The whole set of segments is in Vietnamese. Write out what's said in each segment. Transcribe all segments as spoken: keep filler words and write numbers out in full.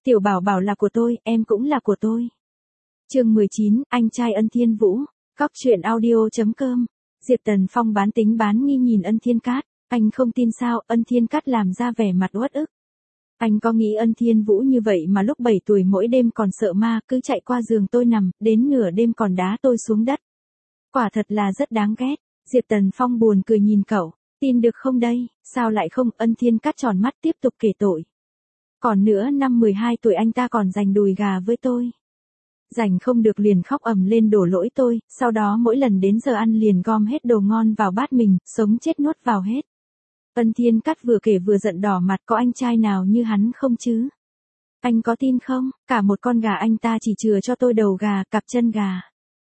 Tiểu Bảo Bảo là của tôi, em cũng là của tôi. Chương mười chín, anh trai Ân Thiên Vũ. Cóc truyện audio chấm com. Diệp Tần Phong bán tính bán nghi nhìn Ân Thiên Cát. Anh không tin sao? Ân Thiên Cát làm ra vẻ mặt uất ức. Anh có nghĩ Ân Thiên Vũ như vậy mà lúc bảy tuổi mỗi đêm còn sợ ma, cứ chạy qua giường tôi nằm, đến nửa đêm còn đá tôi xuống đất. Quả thật là rất đáng ghét. Diệp Tần Phong buồn cười nhìn cậu. Tin được không đây? Sao lại không? Ân Thiên Cát tròn mắt tiếp tục kể tội. Còn nữa, năm mười hai tuổi anh ta còn giành đùi gà với tôi. Giành không được liền khóc ầm lên đổ lỗi tôi, sau đó mỗi lần đến giờ ăn liền gom hết đồ ngon vào bát mình, sống chết nuốt vào hết. Ân Thiên Cát vừa kể vừa giận đỏ mặt, có anh trai nào như hắn không chứ? Anh có tin không? Cả một con gà anh ta chỉ chừa cho tôi đầu gà, cặp chân gà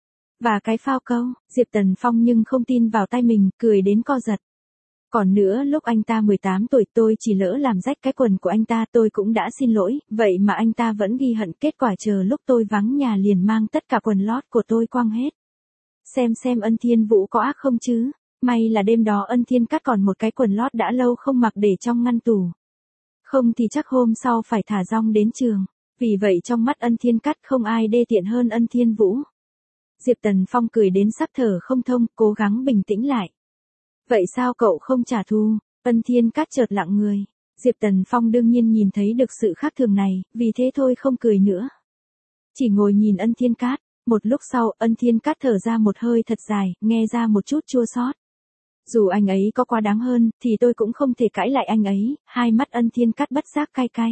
và cái phao câu. Diệp Tần Phong nhưng không tin vào tay mình, cười đến co giật. Còn nữa, lúc anh ta mười tám tuổi tôi chỉ lỡ làm rách cái quần của anh ta, tôi cũng đã xin lỗi, vậy mà anh ta vẫn ghi hận, kết quả chờ lúc tôi vắng nhà liền mang tất cả quần lót của tôi quăng hết. Xem xem Ân Thiên Vũ có ác không chứ? May là đêm đó Ân Thiên Cát còn một cái quần lót đã lâu không mặc để trong ngăn tủ. Không thì chắc hôm sau phải thả rong đến trường. Vì vậy trong mắt Ân Thiên Cát không ai đê tiện hơn Ân Thiên Vũ. Diệp Tần Phong cười đến sắp thở không thông, cố gắng bình tĩnh lại. Vậy sao cậu không trả thù? Ân Thiên Cát chợt lặng người. Diệp Tần Phong đương nhiên nhìn thấy được sự khác thường này, vì thế thôi không cười nữa. Chỉ ngồi nhìn Ân Thiên Cát. Một lúc sau, Ân Thiên Cát thở ra một hơi thật dài, nghe ra một chút chua xót. Dù anh ấy có quá đáng hơn, thì tôi cũng không thể cãi lại anh ấy. Hai mắt Ân Thiên Cát bất giác cay cay.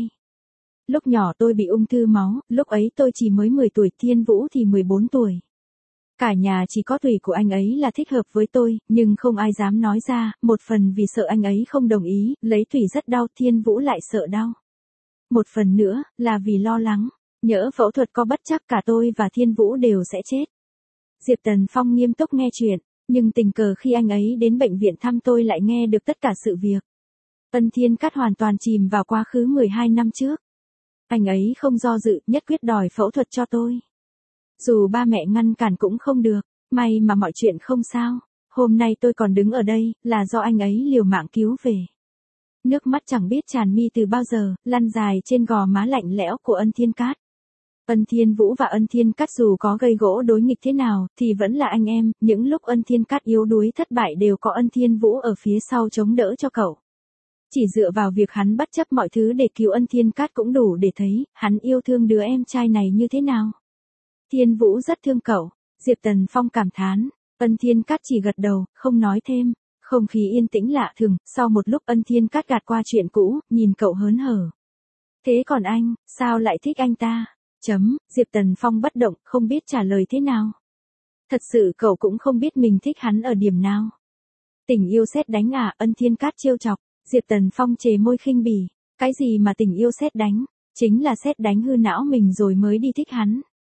Lúc nhỏ tôi bị ung thư máu, lúc ấy tôi chỉ mới mười tuổi, Thiên Vũ thì mười bốn tuổi. Cả nhà chỉ có Thủy của anh ấy là thích hợp với tôi, nhưng không ai dám nói ra, một phần vì sợ anh ấy không đồng ý, lấy Thủy rất đau, Thiên Vũ lại sợ đau. Một phần nữa, là vì lo lắng, nhỡ phẫu thuật có bất trắc cả tôi và Thiên Vũ đều sẽ chết. Diệp Tần Phong nghiêm túc nghe chuyện, nhưng tình cờ khi anh ấy đến bệnh viện thăm tôi lại nghe được tất cả sự việc. Ân Thiên Cát hoàn toàn chìm vào quá khứ mười hai năm trước. Anh ấy không do dự, nhất quyết đòi phẫu thuật cho tôi. Dù ba mẹ ngăn cản cũng không được, may mà mọi chuyện không sao. Hôm nay tôi còn đứng ở đây, là do anh ấy liều mạng cứu về. Nước mắt chẳng biết tràn mi từ bao giờ, lăn dài trên gò má lạnh lẽo của Ân Thiên Cát. Ân Thiên Vũ và Ân Thiên Cát dù có gây gỗ đối nghịch thế nào, thì vẫn là anh em, những lúc Ân Thiên Cát yếu đuối thất bại đều có Ân Thiên Vũ ở phía sau chống đỡ cho cậu. Chỉ dựa vào việc hắn bất chấp mọi thứ để cứu Ân Thiên Cát cũng đủ để thấy, hắn yêu thương đứa em trai này như thế nào. Thiên Vũ rất thương cậu, Diệp Tần Phong cảm thán. Ân Thiên Cát chỉ gật đầu, không nói thêm. Không khí yên tĩnh lạ thường, sau một lúc Ân Thiên Cát gạt qua chuyện cũ, nhìn cậu hớn hở. Thế còn anh, sao lại thích anh ta? Chấm, Diệp Tần Phong bất động, không biết trả lời thế nào. Thật sự cậu cũng không biết mình thích hắn ở điểm nào. Tình yêu sét đánh à? Ân Thiên Cát trêu chọc. Diệp Tần Phong chề môi khinh bỉ. Cái gì mà tình yêu sét đánh? Chính là sét đánh hư não mình rồi mới đi thích hắn.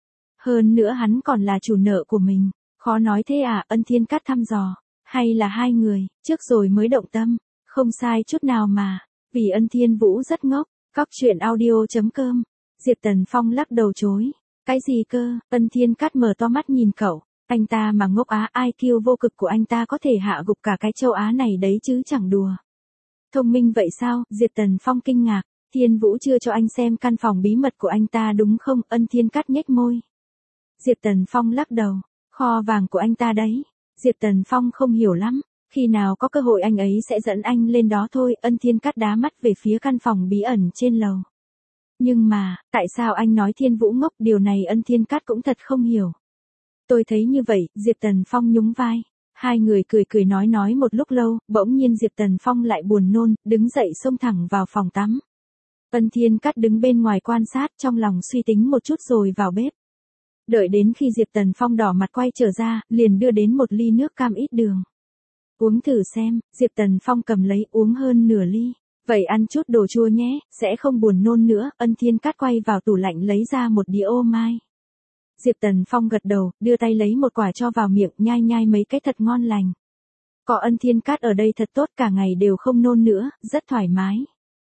Hơn nữa hắn còn là chủ nợ của mình. Khó nói thế à? Ân Thiên Cát thăm dò. Hay là hai người, trước rồi mới động tâm. Không sai chút nào mà. Vì Ân Thiên Vũ rất ngốc. Cóc truyện audio chấm com. Diệp Tần Phong lắc đầu chối. Cái gì cơ? Ân Thiên Cát mở to mắt nhìn cậu. Anh ta mà ngốc á, i kiu vô cực của anh ta có thể hạ gục cả cái châu Á này đấy chứ chẳng đùa. Thông minh vậy sao? Diệp Tần Phong kinh ngạc. Thiên Vũ chưa cho anh xem căn phòng bí mật của anh ta đúng không? Ân Thiên Cát nhếch môi. Diệp Tần Phong lắc đầu. Kho vàng của anh ta đấy. Diệp Tần Phong không hiểu lắm. Khi nào có cơ hội anh ấy sẽ dẫn anh lên đó thôi. Ân Thiên Cát đá mắt về phía căn phòng bí ẩn trên lầu. Nhưng mà, tại sao anh nói Thiên Vũ ngốc? Điều này Ân Thiên Cát cũng thật không hiểu. Tôi thấy như vậy, Diệp Tần Phong nhún vai. Hai người cười cười nói nói một lúc lâu, bỗng nhiên Diệp Tần Phong lại buồn nôn, đứng dậy xông thẳng vào phòng tắm. Ân Thiên Cát đứng bên ngoài quan sát, trong lòng suy tính một chút rồi vào bếp. Đợi đến khi Diệp Tần Phong đỏ mặt quay trở ra, liền đưa đến một ly nước cam ít đường. Uống thử xem. Diệp Tần Phong cầm lấy, uống hơn nửa ly. Vậy ăn chút đồ chua nhé, sẽ không buồn nôn nữa. Ân Thiên Cát quay vào tủ lạnh lấy ra một đĩa ô mai. Diệp Tần Phong gật đầu, đưa tay lấy một quả cho vào miệng, nhai nhai mấy cái thật ngon lành. Có Ân Thiên Cát ở đây thật tốt, cả ngày đều không nôn nữa, rất thoải mái.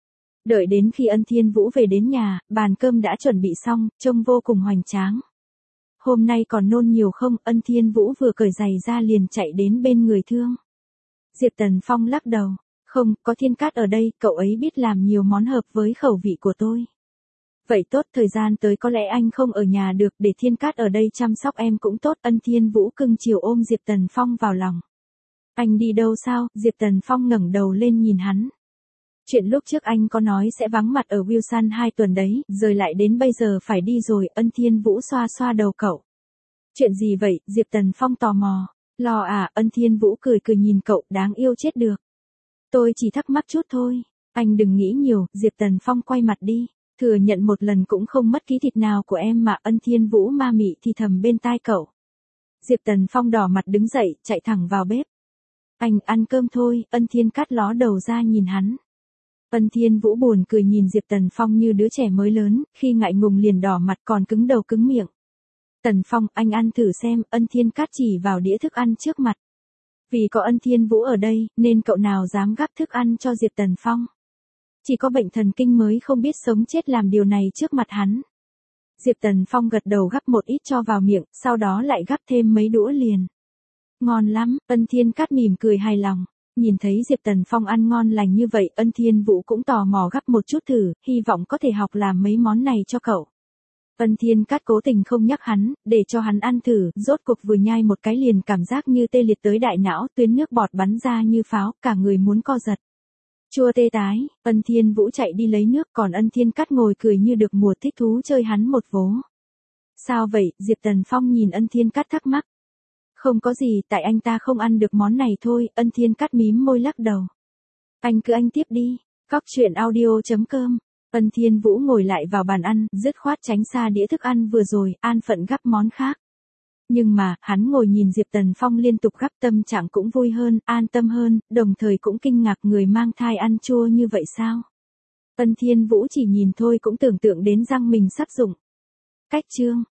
Đợi đến khi Ân Thiên Vũ về đến nhà, bàn cơm đã chuẩn bị xong, trông vô cùng hoành tráng. Hôm nay còn nôn nhiều không? Ân Thiên Vũ vừa cởi giày ra liền chạy đến bên người thương. Diệp Tần Phong lắc đầu. Không, có Thiên Cát ở đây, cậu ấy biết làm nhiều món hợp với khẩu vị của tôi. Vậy tốt, thời gian tới có lẽ anh không ở nhà được, để Thiên Cát ở đây chăm sóc em cũng tốt. Ân Thiên Vũ cưng chiều ôm Diệp Tần Phong vào lòng. Anh đi đâu sao? Diệp Tần Phong ngẩng đầu lên nhìn hắn. Chuyện lúc trước anh có nói sẽ vắng mặt ở Wilson hai tuần đấy, rồi lại đến bây giờ phải đi rồi. Ân Thiên Vũ xoa xoa đầu cậu. Chuyện gì vậy? Diệp Tần Phong tò mò. Lo à? Ân Thiên Vũ cười cười nhìn cậu, đáng yêu chết được. Tôi chỉ thắc mắc chút thôi. Anh đừng nghĩ nhiều. Diệp Tần Phong quay mặt đi. Thừa nhận một lần cũng không mất ký thịt nào của em mà. Ân Thiên Vũ ma mị thì thầm bên tai cậu. Diệp Tần Phong đỏ mặt đứng dậy, chạy thẳng vào bếp. Anh ăn cơm thôi. Ân Thiên Cát ló đầu ra nhìn hắn. Ân Thiên Vũ buồn cười nhìn Diệp Tần Phong như đứa trẻ mới lớn, khi ngại ngùng liền đỏ mặt còn cứng đầu cứng miệng. Tần Phong, anh ăn thử xem. Ân Thiên Cát chỉ vào đĩa thức ăn trước mặt. Vì có Ân Thiên Vũ ở đây, nên cậu nào dám gắp thức ăn cho Diệp Tần Phong. Chỉ có bệnh thần kinh mới không biết sống chết làm điều này trước mặt hắn. Diệp Tần Phong gật đầu gắp một ít cho vào miệng, sau đó lại gắp thêm mấy đũa liền. Ngon lắm. Ân Thiên Cát mỉm cười hài lòng. Nhìn thấy Diệp Tần Phong ăn ngon lành như vậy, Ân Thiên Vũ cũng tò mò gắp một chút thử, hy vọng có thể học làm mấy món này cho cậu. Ân Thiên Cát cố tình không nhắc hắn, để cho hắn ăn thử, rốt cuộc vừa nhai một cái liền cảm giác như tê liệt tới đại não, tuyến nước bọt bắn ra như pháo, cả người muốn co giật. Chua tê tái. Ân Thiên Vũ chạy đi lấy nước, còn Ân Thiên Cát ngồi cười như được mùa, thích thú chơi hắn một vố. Sao vậy? Diệp Tần Phong nhìn Ân Thiên Cát thắc mắc. Không có gì, tại anh ta không ăn được món này thôi. Ân Thiên Cát mím môi lắc đầu. Anh cứ anh tiếp đi. Cóc truyện audio chấm com. Ân Thiên Vũ ngồi lại vào bàn ăn, dứt khoát tránh xa đĩa thức ăn vừa rồi, an phận gắp món khác. Nhưng mà, hắn ngồi nhìn Diệp Tần Phong liên tục gắp, tâm trạng cũng vui hơn, an tâm hơn, đồng thời cũng kinh ngạc, người mang thai ăn chua như vậy sao? Ân Thiên Vũ chỉ nhìn thôi cũng tưởng tượng đến răng mình sắp rụng. Cách chương.